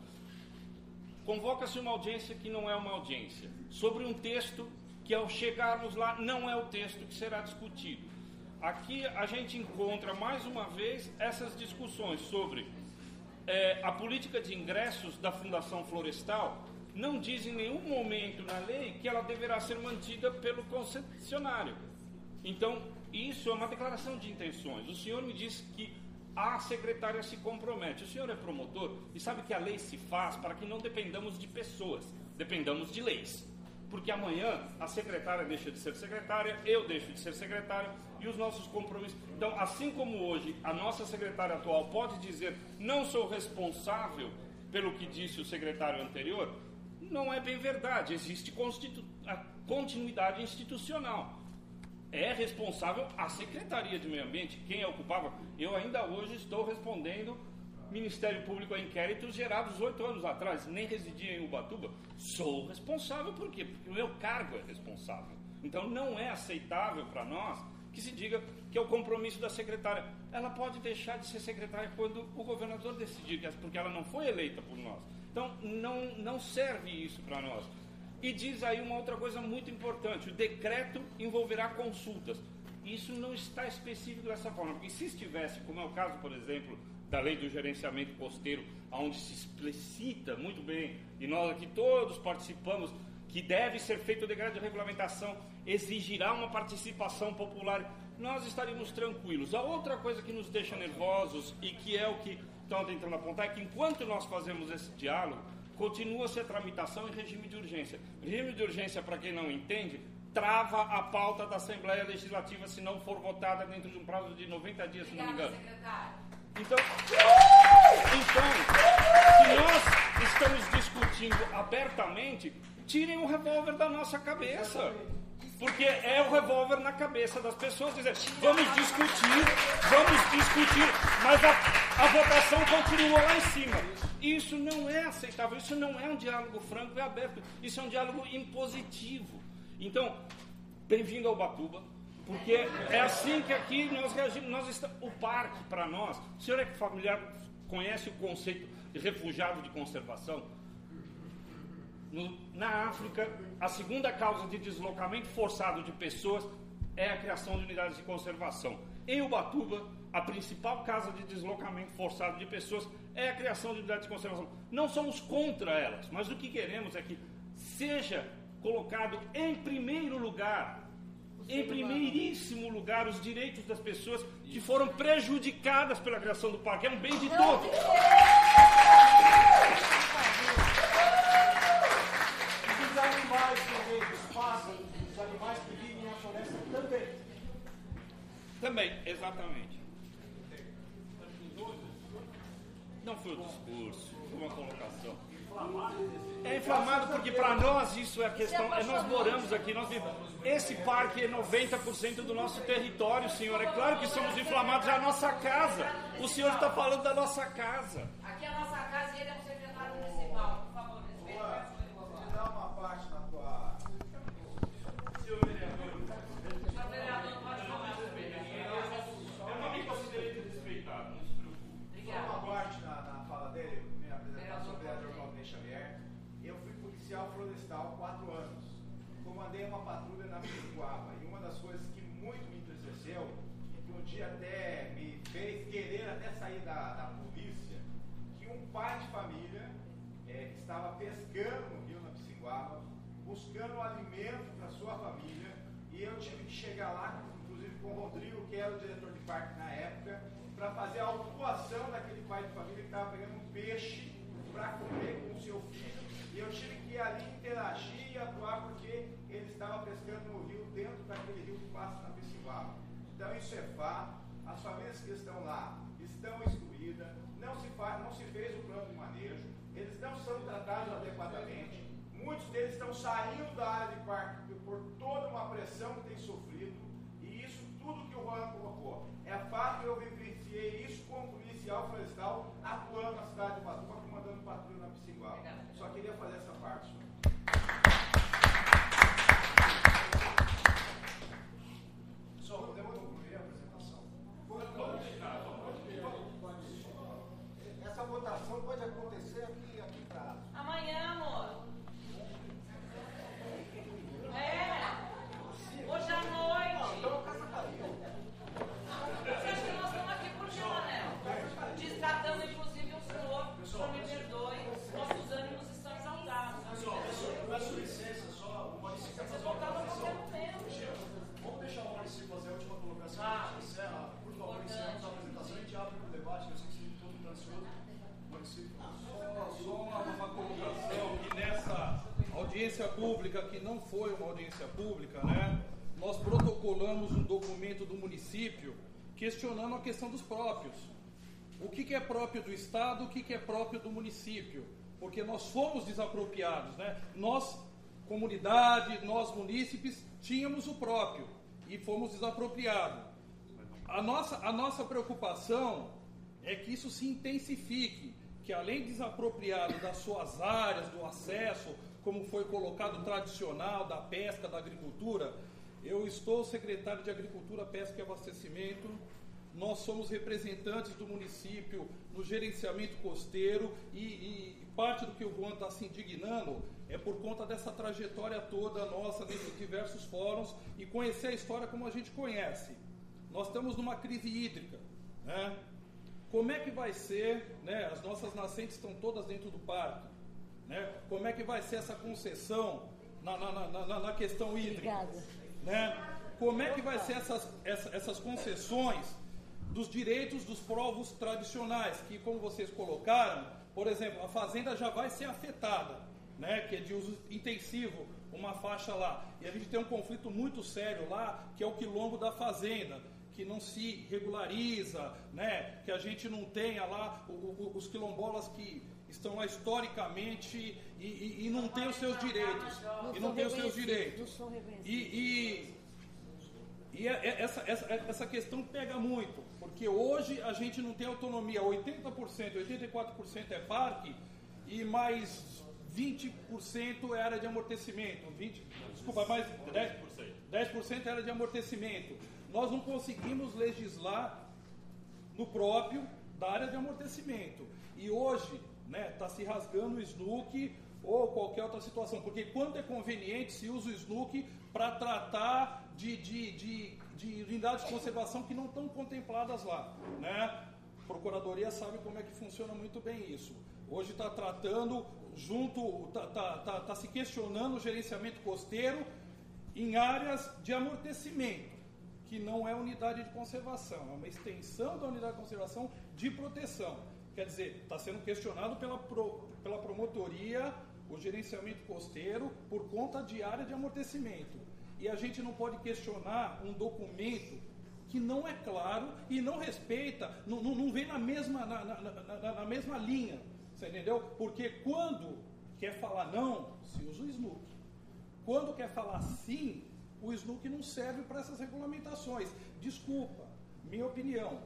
Convoca-se uma audiência que não é uma audiência, sobre um texto que, ao chegarmos lá, não é o texto que será discutido. Aqui a gente encontra, mais uma vez, essas discussões sobre a política de ingressos da Fundação Florestal. Não diz em nenhum momento na lei que ela deverá ser mantida pelo concessionário. Então, isso é uma declaração de intenções. O senhor me disse que a secretária se compromete. O senhor é promotor e sabe que a lei se faz para que não dependamos de pessoas, dependamos de leis. Porque amanhã a secretária deixa de ser secretária, eu deixo de ser secretário e os nossos compromissos. Então, assim como hoje a nossa secretária atual pode dizer não sou responsável pelo que disse o secretário anterior, não é bem verdade. Existe a continuidade institucional. É responsável a Secretaria de Meio Ambiente. Quem é ocupava? Eu ainda hoje estou respondendo Ministério Público a inquéritos gerados 8 anos atrás. Nem residia em Ubatuba. Sou responsável por quê? Porque o meu cargo é responsável. Então não é aceitável para nós que se diga que é o compromisso da secretária. Ela pode deixar de ser secretária quando o governador decidir, porque ela não foi eleita por nós. Então não serve isso para nós. E diz aí uma outra coisa muito importante: o decreto envolverá consultas. Isso não está específico dessa forma, porque se estivesse, como é o caso, por exemplo, da lei do gerenciamento costeiro, onde se explicita muito bem, e nós aqui todos participamos, que deve ser feito o decreto de regulamentação, exigirá uma participação popular, nós estaríamos tranquilos. A outra coisa que nos deixa nervosos, e que é o que estão tentando apontar, é que enquanto nós fazemos esse diálogo, continua-se a tramitação em regime de urgência. Regime de urgência, para quem não entende, trava a pauta da Assembleia Legislativa se não for votada dentro de um prazo de 90 dias, se não me engano. Então, se nós estamos discutindo abertamente, tirem o revólver da nossa cabeça. Porque é o revólver na cabeça das pessoas dizer, vamos discutir, mas a votação continua lá em cima. Isso não é aceitável, isso não é um diálogo franco e aberto, isso é um diálogo impositivo. Então, bem-vindo ao Ubatuba, porque é assim que aqui nós reagimos. O parque, para nós, o senhor é familiar, conhece o conceito de refugiado de conservação? Na África, a segunda causa de deslocamento forçado de pessoas é a criação de unidades de conservação. Em Ubatuba, a principal causa de deslocamento forçado de pessoas é a criação de unidades de conservação. Não somos contra elas, mas o que queremos é que seja colocado em primeiro lugar, em primeiríssimo lugar, os direitos das pessoas que foram prejudicadas pela criação do parque. É um bem de todos. Os animais também, os pássaros, os animais que vivem na floresta também. Também, exatamente. Não foi o discurso, foi uma colocação. É inflamado porque para nós isso é a questão. Nós moramos aqui, nós vivemos. Esse parque é 90% do nosso território, senhor. É claro que somos inflamados, é a nossa casa. O senhor está falando da nossa casa. Aqui é a nossa casa e ele é um secretário municipal. Por favor, respeite Me dá uma parte na tua. Senhor vereador, pode falar. eu não me considerei desrespeitado, não se preocupe. Obrigada. Uma parte na fala dele, minha apresentação, o vereador Claudio Xavier. Eu fui policial florestal 4 anos. Comandei uma patrulha na Piriguaba. E uma das coisas que muito me entristeceu, e que um dia até me fez querer até sair da polícia, que um pai de família que estava pescando no rio na Piriguaba, buscando alimento para sua família, e eu tive que chegar lá, inclusive com o Rodrigo, que era o diretor de parque na época, para fazer a autuação daquele pai de família que estava pegando um peixe para comer com o seu filho. E eu tive que ir ali interagir e atuar porque ele estava pescando no rio, dentro daquele rio que passa na Piriguaba. Então isso é fato. As famílias que estão lá estão excluídas, não se fez o plano de manejo, eles não são tratados adequadamente. Muitos deles estão saindo da área de parque por toda uma pressão que tem sofrido. E isso tudo que o Juan colocou. É fato que eu vivenciei isso como policial florestal, atuando na cidade de Ubatuba, comandando patrulha na Piriguaba. Só queria fazer essa parte, senhor. Pessoal, podemos concluir a apresentação? Essa votação pode acontecer aqui para. Amanhã, amor. Hoje à noite. Então a casa caiu. Você acha que nós estamos aqui por quê, Manel? Descartando inclusive o senhor me perdoe, nossos ânimos estão exaltados. Pessoal, eu peço licença, só o Maurício quer fazer uma colocação. Vamos deixar o Maurício fazer a última colocação, a gente encerra, por favor, encerramos a apresentação e a gente abre o debate, eu sei que todo mundo está ansioso. Maurício. Só uma colocação que nessa audiência pública, que não foi uma audiência pública, né? Nós protocolamos um documento do município questionando a questão dos próprios. O que é próprio do Estado, o que é próprio do município? Porque nós fomos desapropriados, né? Nós, comunidade, nós munícipes, tínhamos o próprio e fomos desapropriados. A nossa preocupação é que isso se intensifique, que além de desapropriado das suas áreas, do acesso, como foi colocado tradicional, da pesca, da agricultura. Eu estou secretário de Agricultura, Pesca e Abastecimento. Nós somos representantes do município no gerenciamento costeiro e parte do que o Juan está se indignando é por conta dessa trajetória toda nossa nesses diversos fóruns e conhecer a história como a gente conhece. Nós estamos numa crise hídrica, né? Como é que vai ser, né? As nossas nascentes estão todas dentro do parque, né? Como é que vai ser essa concessão na questão hídrica? Né? Como é que vai ser essas concessões dos direitos dos povos tradicionais, que, como vocês colocaram, por exemplo, a fazenda já vai ser afetada, né? Que é de uso intensivo, uma faixa lá. E a gente tem um conflito muito sério lá, que é o quilombo da fazenda, que não se regulariza, né? Que a gente não tenha lá os quilombolas que estão lá historicamente e não têm os seus direitos. E não têm os seus direitos. E essa questão pega muito, porque hoje a gente não tem autonomia. 80%, 84% é parque e mais 20% é área de amortecimento. 10% é área de amortecimento. Nós não conseguimos legislar no próprio da área de amortecimento. E hoje, né, está se rasgando o SNUC ou qualquer outra situação, porque quando é conveniente se usa o SNUC para tratar de unidades de conservação que não estão contempladas lá, né? A Procuradoria sabe como é que funciona muito bem isso. Hoje está tratando está se questionando o gerenciamento costeiro em áreas de amortecimento, que não é unidade de conservação, é uma extensão da unidade de conservação de proteção. Quer dizer, está sendo questionado pela promotoria o gerenciamento costeiro por conta de área de amortecimento. E a gente não pode questionar um documento que não é claro e não respeita, não vem na mesma linha, você entendeu? Porque quando quer falar não, se usa o SNUC. Quando quer falar sim, o SNUC não serve para essas regulamentações. Desculpa, minha opinião,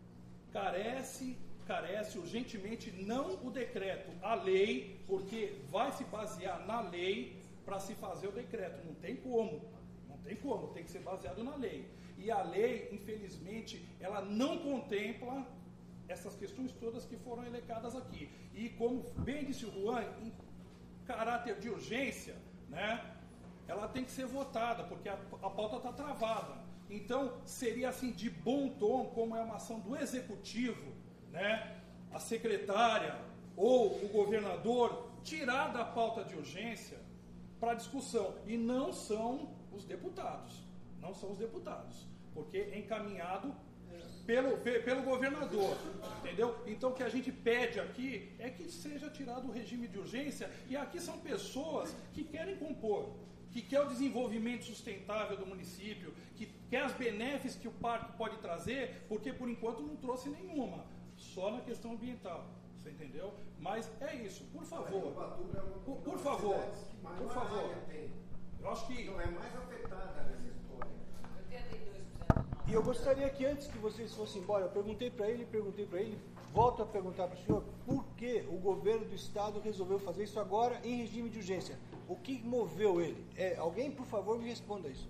carece urgentemente não o decreto, a lei, porque vai se basear na lei para se fazer o decreto. Não tem como, tem que ser baseado na lei. E a lei, infelizmente, ela não contempla essas questões todas que foram elencadas aqui. E como bem disse o Juan, em caráter de urgência, né, ela tem que ser votada, porque a pauta está travada. Então, seria assim de bom tom, como é uma ação do executivo, né, a secretária ou o governador tirar da pauta de urgência para discussão. E não são os deputados, porque é encaminhado pelo governador, entendeu? Então o que a gente pede aqui é que seja tirado o regime de urgência, e aqui são pessoas que querem compor, que quer o desenvolvimento sustentável do município, que quer as benefícios que o parque pode trazer, porque por enquanto não trouxe nenhuma, só na questão ambiental, você entendeu? Mas é isso, por favor, por favor, eu acho que não é mais afetada nessa história. 82%. E eu gostaria que antes que vocês fossem embora, eu perguntei para ele, volto a perguntar para o senhor, por que o governo do estado resolveu fazer isso agora em regime de urgência? O que moveu ele? Alguém, por favor, me responda isso.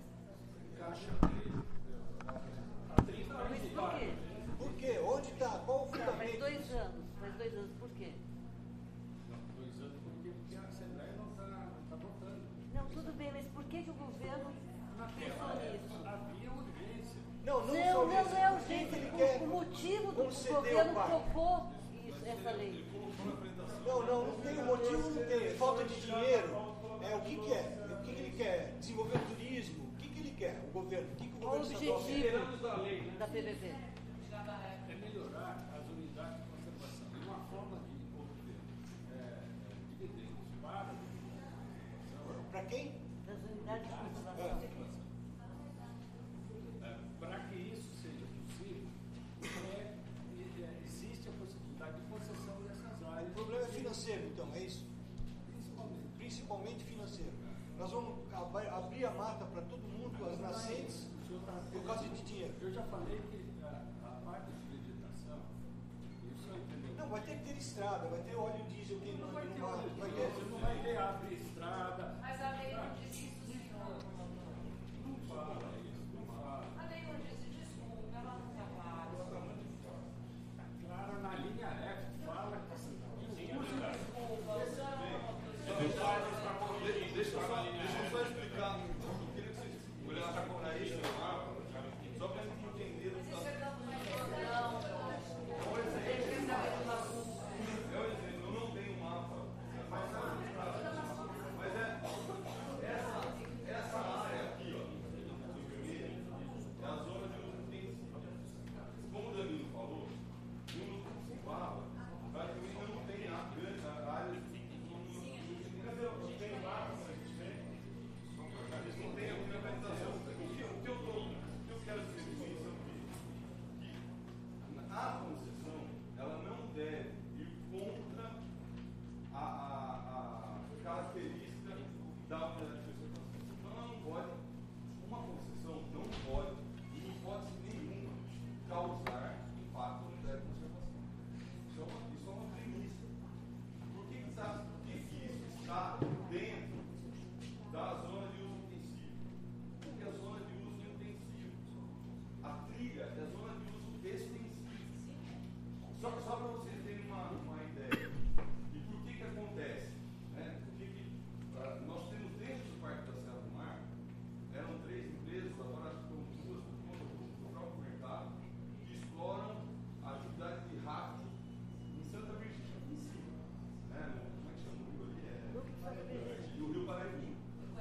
Mas por quê? Por quê? Onde está? Qual o fundamento? Faz 2 anos, por quê? 2 anos porque a Assembleia não está votando. Não, tudo bem, mas por que o governo pensou nisso? Havia urgência. Não é urgência. O motivo do governo propor essa lei. Não tem motivo, não tem. Falta de dinheiro. O que é? O que ele quer? Desenvolver o turismo? O que ele quer? O governo? O que o Qual o governo objetivo da lei, né? da PVP? É melhorar as unidades de conservação. E uma forma de obter dividendos para quem? Das unidades de conservação. Para que isso seja possível, existe a possibilidade de concessão dessas áreas. O problema é financeiro, então, é isso? Principalmente financeiro. Nós vamos abrir a mata para todo mundo, as nascentes, por causa de dinheiro. Eu já falei que a parte de vegetação, isso entendeu? Não, vai ter que ter estrada, vai ter óleo diesel que Não vai ter vai óleo ter. diesel, não vai ter abrir estrada. Mas a lei não diz isso, senhor. Não fala isso, não fala. A lei não diz, desculpa, ela não está clara. Está clara na linha F, fala que essa Desculpa, Deixa eu só explicar. Eu queria que vocês olhassem para isso no mapa, só para a gente entender o que está eu não tenho mapa. Mas essa área aqui, ó, vermelho, é a zona de uso intensivo. Como o Danilo falou, no Cubaba, praticamente não tem grandes áreas de não tem mapa, não tem organização. O que eu quero dizer com isso é que a concessão ela não deve ir contra a característica da unidade de conservação. Então ela não pode, uma concessão não pode, em hipótese nenhuma, causar impacto na unidade de conservação. Isso é uma premissa. Por que isso está dentro da zona de uso intensivo? Porque a zona de uso intensivo, a trilha é a zona de uso extensivo. Só para vocês terem uma ideia. E por que acontece? Né? Nós temos dentro do Parque da Serra do Mar, eram 3 empresas, agora estão 2 por conta do próprio mercado, que exploram a atividade de rafting em Santa Virgínia, aqui em cima. Né? Como é que chama o rio ali? O Rio Paraibuna.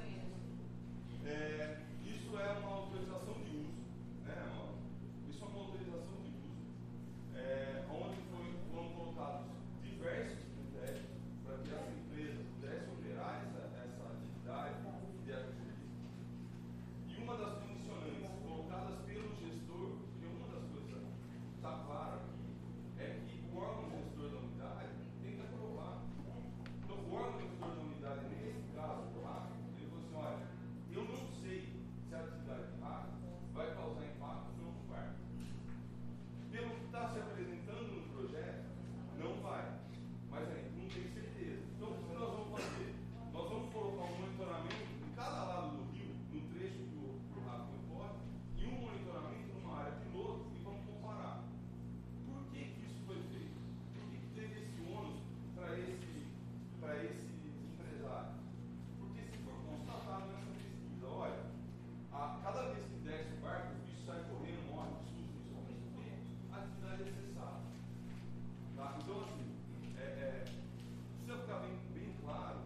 Isso é uma autorização de uso. Né? Isso é uma autorização de uso. Onde foram colocados diversos critérios para que essa empresa pudesse operar essa atividade de ecoturismo. E uma das condicionantes colocadas pelo gestor, porque uma das coisas que está clara aqui, é que o órgão gestor da unidade tem que aprovar. Então, o órgão gestor da unidade, nesse caso do RAF, ele falou assim: olha, eu não sei se a atividade de RAF vai causar impacto no novo parque. Pelo que está se apresentando no projeto, não vai. Mas aí, não tem certeza. Então, o que nós vamos fazer? Nós vamos colocar um monitoramento em cada lado do rio, no trecho que o RAF corre, e um monitoramento numa área piloto e vamos comparar. Por que isso foi feito? Por que teve esse ônus para esse empresário? Porque se for constatado nessa pesquisa, olha, cada vez que desce o barco, o bicho sai correndo, morre de susto, principalmente porque a atividade é cessada. Tá? Então, assim, precisa ficar bem claro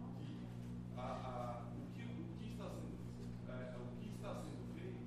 que o que está sendo feito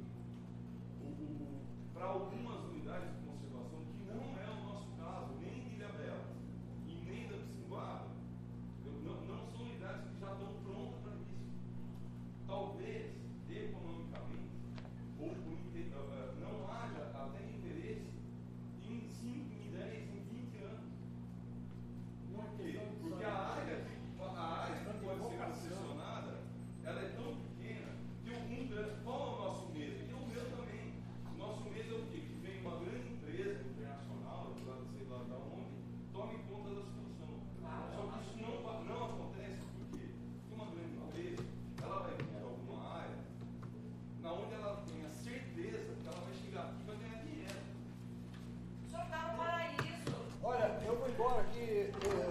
para algumas unidades de conservação, que não é o nosso caso, nem de Ilhabela e nem da Piscinguaba, não são unidades que já estão prontas para isso. Talvez, economicamente, ou não haja até interesse em 5, em 10, em 20 anos. Por quê? Porque a área que pode ser concessionada, ela é tão pequena que qual é o nosso medo? E o meu também. O nosso medo é o quê? Que vem uma grande empresa internacional, sei lá da onde, tome conta da solução. Só que isso não acontece porque uma grande empresa, ela vai vir de alguma área na onde ela tem a certeza que ela vai chegar aqui e vai ganhar dinheiro. O senhor está no paraíso. Olha, eu vou embora aqui.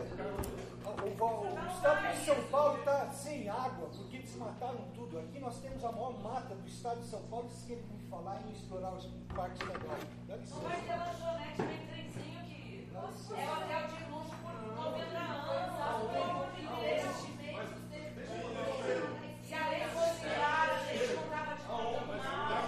O estado de São Paulo está sem água, porque desmataram tudo. Aqui nós temos a maior mata do estado de São Paulo. Vocês querem me falar em explorar os parques estaduais? Dá licença. Não vai ter lanchonete nem trenzinho, querido. É hotel de luxo por 90 anos. Pelo amor de Deus. Se a lei fosse clara, a gente não estava te contando nada.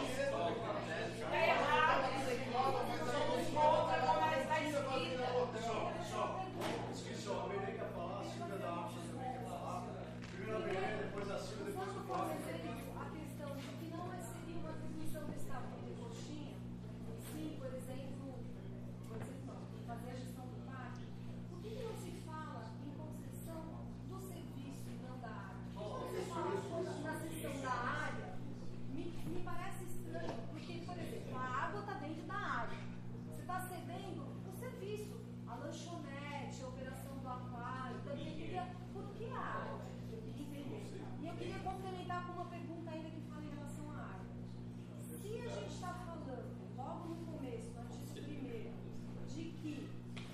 É errado isso aqui. Somos contra como ela está escrita. Esqueci, a Benê quer falar, a Silvia da Alfa também quer falar. Primeiro a Benê, depois a Silvia, depois o Paulo. A questão de que não seria uma definição do Estado de coxinha, sim, por exemplo, fazer a gestão do parque. Por que não se fala em concessão do serviço e não da área? Quando você fala na cessão da área, me parece estranho, porque, por exemplo, a água está dentro da área. Você está cedendo o serviço, a lanchonete, a operação do aquário, também queria. Por que a área? E eu queria complementar com uma pergunta ainda que fala em relação à área. Se a gente está falando, logo no começo, no artigo 1º, de que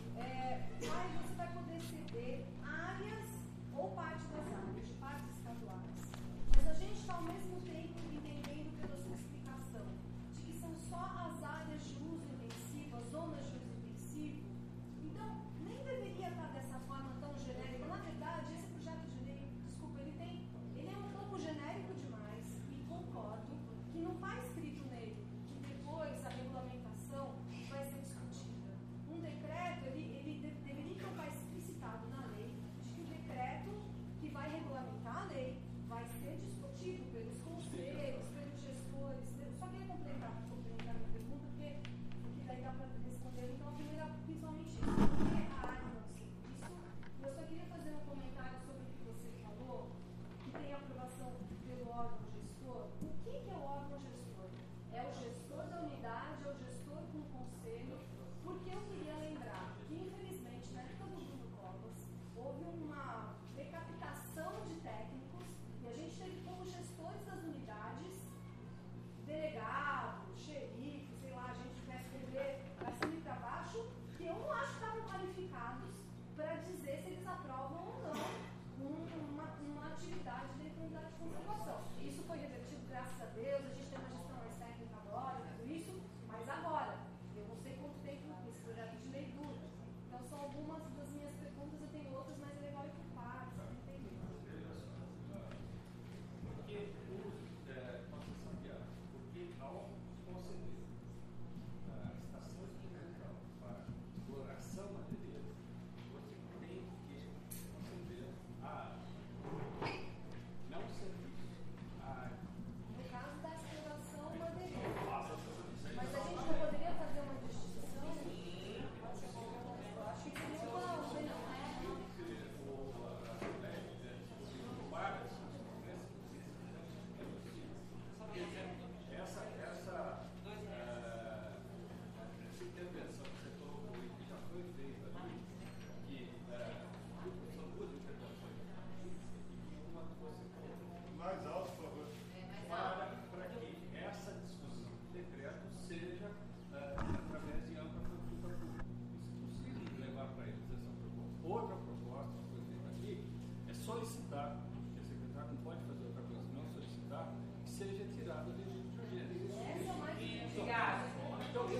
você vai poder ceder áreas ou parte das áreas de parques estaduais, mas a gente está ao mesmo tempo entendendo pela sua explicação de que são só as áreas de uso intensivo, as zonas de uso intensivo, então nem deveria estar dessa forma tão genérica. Na verdade, esse projeto de lei, desculpa, ele é um pouco genérico demais, e concordo que não está escrito nele que depois a regulamentação vai ser discutida. Um decreto, ele deveria estar explicitado na lei de que o decreto que vai regulamentar a lei vai ser discutido pelos conselheiros, pelos gestores. Eu só queria complementar minha pergunta, porque daí dá para responder. Então, a primeira, principalmente isso. Por que a área não ser isso? Eu só queria fazer um comentário sobre o que você falou, que tem aprovação pelo órgão gestor. O que é o órgão gestor? É o gestor da unidade, é o gestor com o conselho, porque eu queria lembrar que, infelizmente, na época do Bruno Covas, houve uma decapitação de técnicos e a gente teve como gestores das unidades, delegado, xerife, sei lá, a gente quer escrever para cima e para baixo, que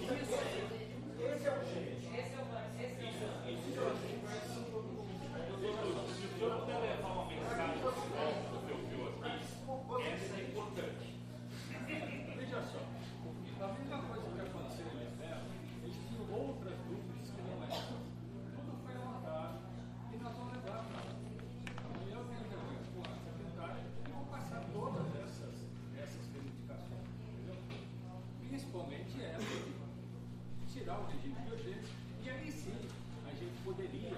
Esse é o jeito. Se o senhor puder levar uma mensagem do que eu viu aqui, essa é importante. Veja só, a mesma coisa que aconteceu em Lisboa, eles tinham outras dúvidas que não eram. Tudo foi anotado e nós vamos levar para lá. Amanhã eu tenho reunião com a secretária e vou passar todas essas reivindicações, entendeu? Principalmente essa de tirar o regime de urgência. E aí sim, a gente poderia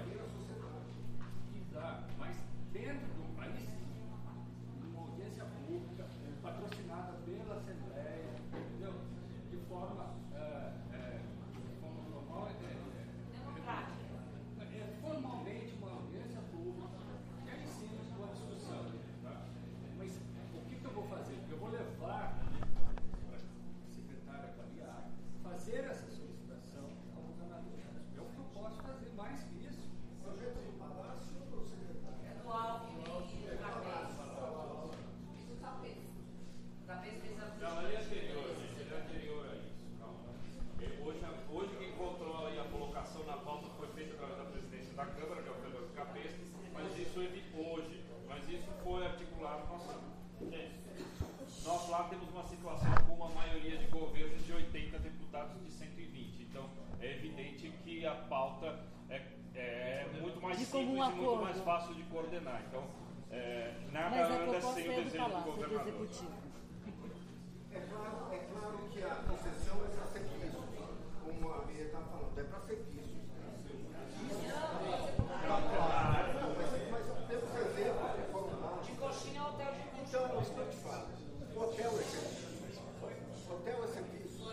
dar, mas dentro do país, numa audiência pública, patrocinada pela Assembleia, entendeu? De forma normal, formalmente uma audiência pública, e aí sim uma discussão. Tá? Mas o que eu vou fazer? Eu vou levar a secretária Caviar fazer essa solicitação ao governador. É o que eu posso fazer mais que isso. Projeto do Palácio ou do secretário? É do Alves e do Capês fez a... Não, ele é anterior a isso, calma. Hoje quem encontrou aí a colocação na pauta foi feita através da presidência da Câmara, que é o Fernando Capês, mas isso hoje, mas isso foi articulado nós lá temos uma situação com uma maioria de governos de 80 deputados de 120, então é evidente que a pauta é muito mais simples e muito mais fácil de coordenar, então nada anda sem o desejo do governador. É claro que a concessão é para serviços, como a Bia está falando, é para serviços. Mas temos exemplos que foram lá. De coxinha ao hotel de luxo. Então, isso que eu te falo. Hotel é serviço. Hotel é serviço.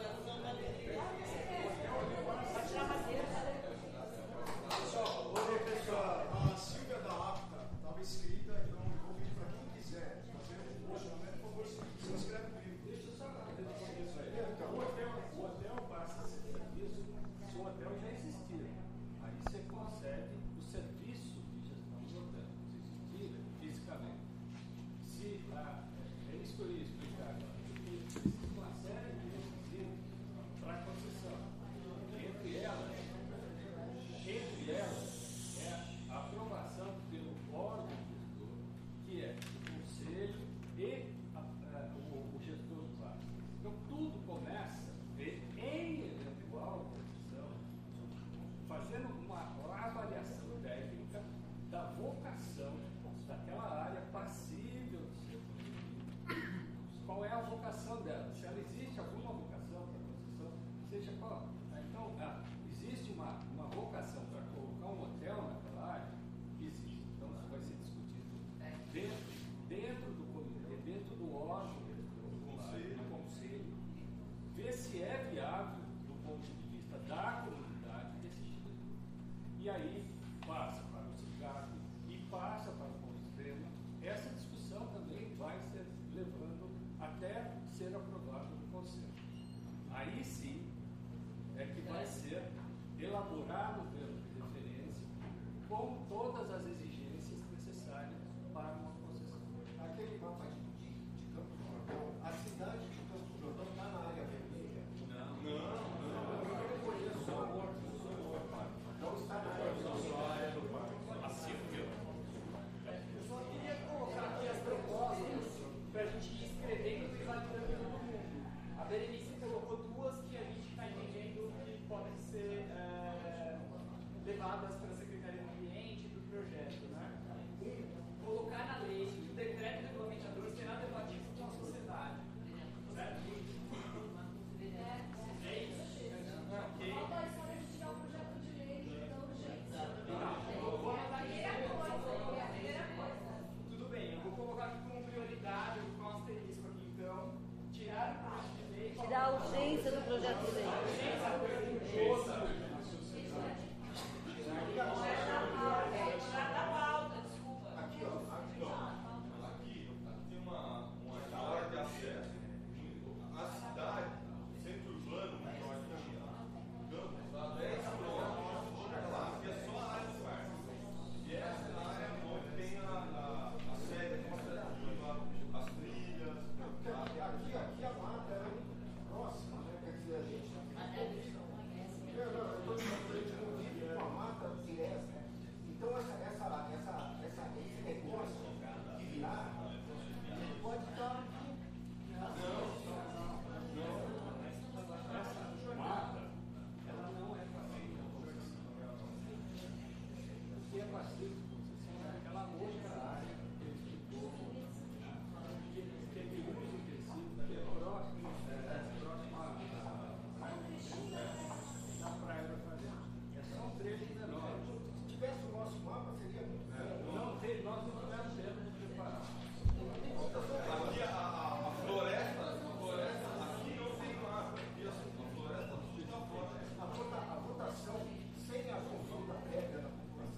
Pessoal, a Silvia da APTA estava inscrita, então eu vou pedir para quem quiser fazer um posicionamento, por favor, se inscreve comigo. Deixa eu só responder isso aí. O hotel passa a ser serviço se o hotel já existir. Aí você consegue o serviço de gestão do hotel, se existir fisicamente. É isso que eu ia explicar agora. Existe uma série de requisitos para a concessão. Entre elas é a aprovação pelo órgão gestor, que é o conselho e o gestor do parque. Então, tudo começa em eventual condição, fazendo uma avaliação técnica da vocação daquela área passível de ser construída. Qual é a vocação dela? Se ela existe alguma vocação para construção, seja qual. Então, existe uma vocação para colocar um hotel naquela área? Existe. Então, isso vai ser discutido dentro do comitê, dentro do órgão do conselho, ver se é viável do ponto de vista da comunidade esse tipo de coisa. E aí passa para o SICAP e passa para o Ponto Extremo. Essa discussão também vai ser levando até ser aprovado no Conselho. Aí sim é que vai ser elaborado o termo de referência com todas as exigências necessárias para uma concessão. Aquele mapa de Campos do Jordão, a cidade de Campos do Jordão está na área vermelha? Não. Eu conheço só o Horto. Não está na área do parque. A Silvia. Eu só queria colocar aqui as propostas para a gente ir escrevendo e validando todo mundo. A Berenice colocou duas que a gente está entendendo que podem ser levadas para a Secretaria do Ambiente e do projeto, né? Colocar na lei que o decreto regulamentador será debatido com a sociedade. Certo? É isso. Ok. Falta a história de tirar o projeto de lei da urgência. Vou anotar aqui. É a primeira coisa. Tudo bem, eu vou colocar aqui como prioridade, com um asterisco aqui, então, tirar o projeto de lei. Tirar a urgência do projeto de lei.